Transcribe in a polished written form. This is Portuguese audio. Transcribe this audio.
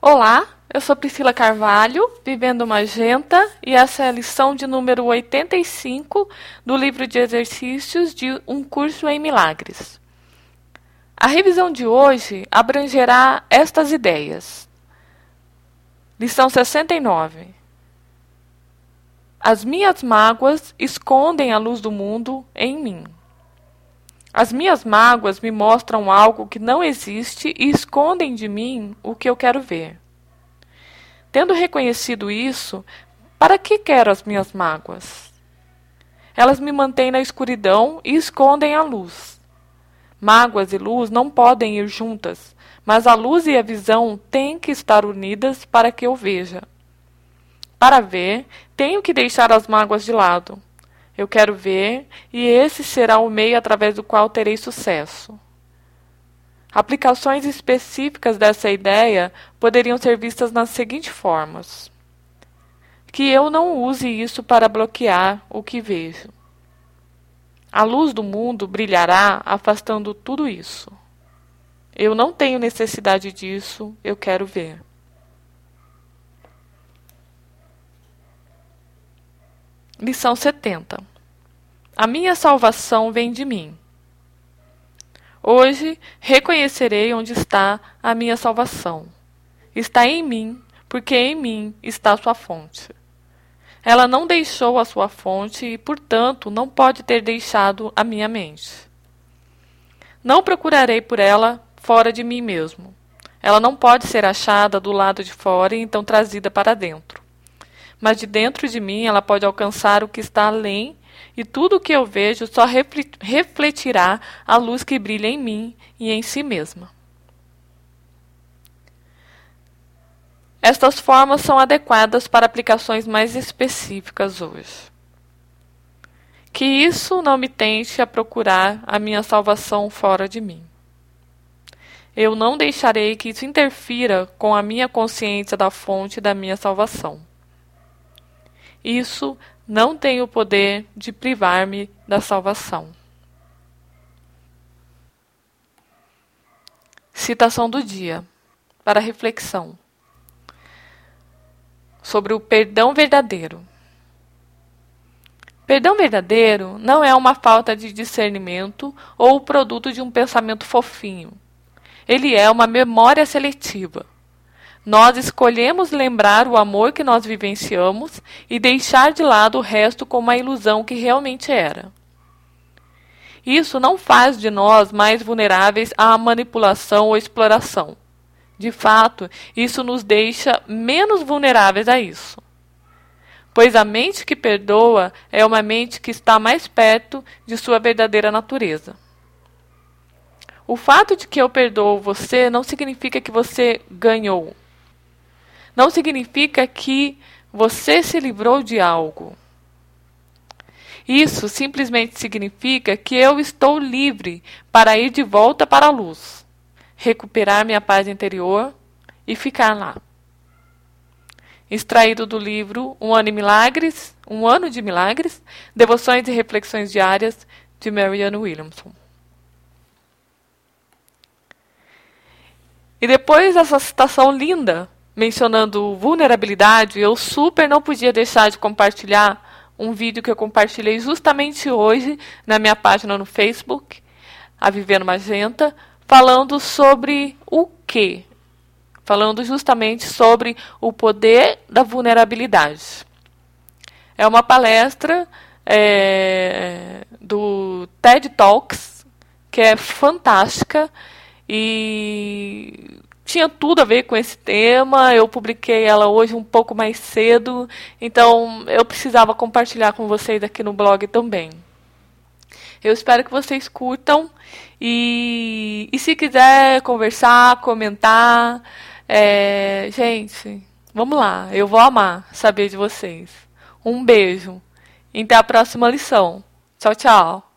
Olá, eu sou Priscila Carvalho, Vivendo Magenta, e essa é a lição de número 85 do livro de exercícios de Um Curso em Milagres. A revisão de hoje abrangerá estas ideias. Lição 69. As minhas mágoas escondem a luz do mundo em mim. As minhas mágoas me mostram algo que não existe e escondem de mim o que eu quero ver. Tendo reconhecido isso, para que quero as minhas mágoas? Elas me mantêm na escuridão e escondem a luz. Mágoas e luz não podem ir juntas, mas a luz e a visão têm que estar unidas para que eu veja. Para ver, tenho que deixar as mágoas de lado. Eu quero ver, e esse será o meio através do qual terei sucesso. Aplicações específicas dessa ideia poderiam ser vistas nas seguintes formas. Que eu não use isso para bloquear o que vejo. A luz do mundo brilhará afastando tudo isso. Eu não tenho necessidade disso, eu quero ver. Lição 70. A minha salvação vem de mim. Hoje reconhecerei onde está a minha salvação. Está em mim, porque em mim está a sua fonte. Ela não deixou a sua fonte e, portanto, não pode ter deixado a minha mente. Não procurarei por ela fora de mim mesmo. Ela não pode ser achada do lado de fora e então trazida para dentro. Mas de dentro de mim ela pode alcançar o que está além, e tudo o que eu vejo só refletirá a luz que brilha em mim e em si mesma. Estas formas são adequadas para aplicações mais específicas hoje. Que isso não me tente a procurar a minha salvação fora de mim. Eu não deixarei que isso interfira com a minha consciência da fonte da minha salvação. Isso não tem o poder de privar-me da salvação. Citação do dia, para reflexão. Sobre o perdão verdadeiro. Perdão verdadeiro não é uma falta de discernimento ou o produto de um pensamento fofinho. Ele é uma memória seletiva. Nós escolhemos lembrar o amor que nós vivenciamos e deixar de lado o resto como a ilusão que realmente era. Isso não faz de nós mais vulneráveis à manipulação ou exploração. De fato, isso nos deixa menos vulneráveis a isso. Pois a mente que perdoa é uma mente que está mais perto de sua verdadeira natureza. O fato de que eu perdoo você não significa que você ganhou. Não significa que você se livrou de algo. Isso simplesmente significa que eu estou livre para ir de volta para a luz, recuperar minha paz interior e ficar lá. Extraído do livro Um Ano de Milagres, Devoções e Reflexões Diárias, de Marianne Williamson. E depois dessa citação linda, mencionando vulnerabilidade, eu super não podia deixar de compartilhar um vídeo que eu compartilhei justamente hoje na minha página no Facebook, a Vivendo Magenta, falando sobre o quê? Falando justamente sobre o poder da vulnerabilidade. É uma palestra do TED Talks, que é fantástica e tinha tudo a ver com esse tema. Eu publiquei ela hoje um pouco mais cedo, então eu precisava compartilhar com vocês aqui no blog também. Eu espero que vocês curtam e se quiser conversar, comentar, gente, vamos lá, eu vou amar saber de vocês. Um beijo e até a próxima lição. Tchau, tchau.